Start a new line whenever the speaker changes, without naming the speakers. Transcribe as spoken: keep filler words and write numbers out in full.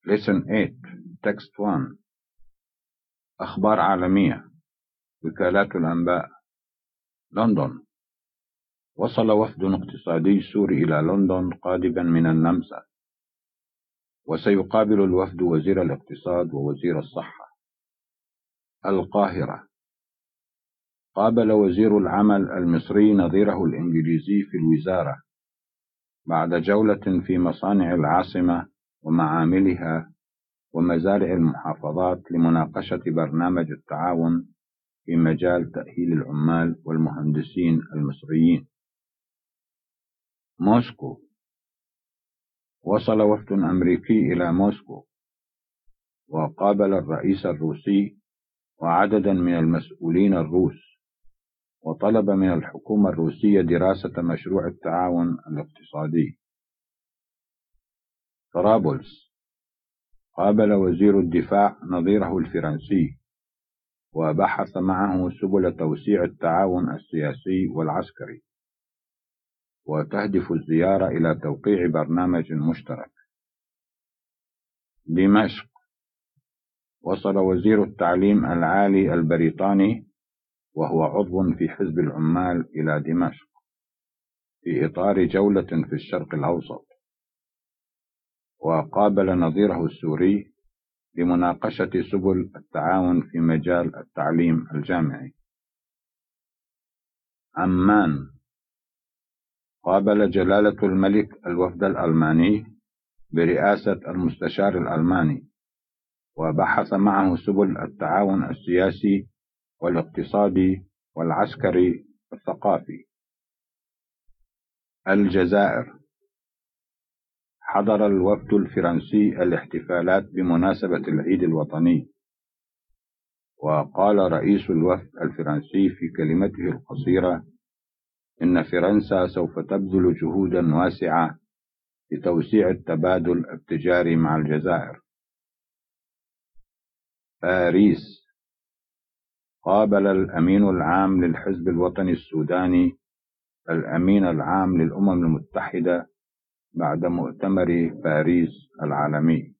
Lesson eight Text one أخبار عالمية. وكالات الأنباء. لندن. وصل وفد اقتصادي سوري إلى لندن قادما من النمسا، وسيقابل الوفد وزير الاقتصاد ووزير الصحة. القاهرة. قابل وزير العمل المصري نظيره الإنجليزي في الوزارة بعد جولة في مصانع العاصمة ومعاملها ومزارع المحافظات لمناقشة برنامج التعاون في مجال تأهيل العمال والمهندسين المصريين. موسكو. وصل وفد أمريكي إلى موسكو وقابل الرئيس الروسي وعددا من المسؤولين الروس، وطلب من الحكومة الروسية دراسة مشروع التعاون الاقتصادي. طرابلس. قابل وزير الدفاع نظيره الفرنسي وبحث معه سبل توسيع التعاون السياسي والعسكري، وتهدف الزيارة إلى توقيع برنامج مشترك. دمشق. وصل وزير التعليم العالي البريطاني وهو عضو في حزب العمال إلى دمشق في إطار جولة في الشرق الأوسط، وقابل نظيره السوري لمناقشة سبل التعاون في مجال التعليم الجامعي. عمان. قابل جلالة الملك الوفد الألماني برئاسة المستشار الألماني، وبحث معه سبل التعاون السياسي والاقتصادي والعسكري والثقافي. الجزائر. حضر الوفد الفرنسي الاحتفالات بمناسبة العيد الوطني، وقال رئيس الوفد الفرنسي في كلمته القصيرة إن فرنسا سوف تبذل جهودا واسعة لتوسيع التبادل التجاري مع الجزائر. باريس. قابل الأمين العام للحزب الوطني السوداني الأمين العام للأمم المتحدة بعد مؤتمر باريس العالمي.